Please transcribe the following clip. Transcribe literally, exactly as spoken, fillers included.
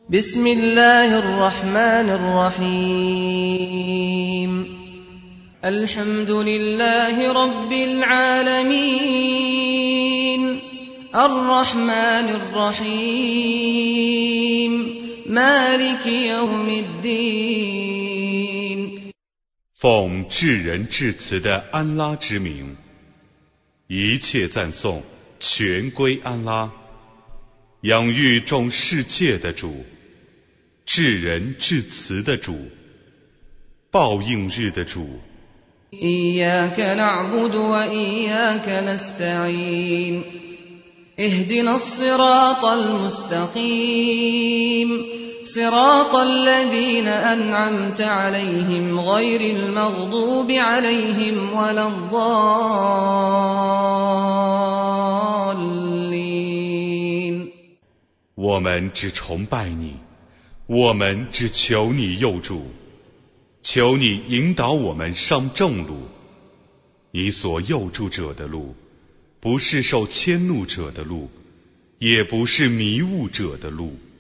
بسم الله الرحمن الرحيم الحمد لله رب العالمين الرحمن الرحيم مالك يوم الدين 奉至仁至慈的安拉之名，一切赞颂全归安拉，养育众世界的主，至仁至慈的主，报应日的主。 إياك نعبد وإياك نستعين اهدنا الصراط المستقيم صراط الذين أنعمت عليهم غير المغضوب عليهم ولا الضالين 我们只崇拜你，我们只求你佑助，求你引导我们上正路，你所佑助者的路，不是受迁怒者的路，也不是迷雾者的路。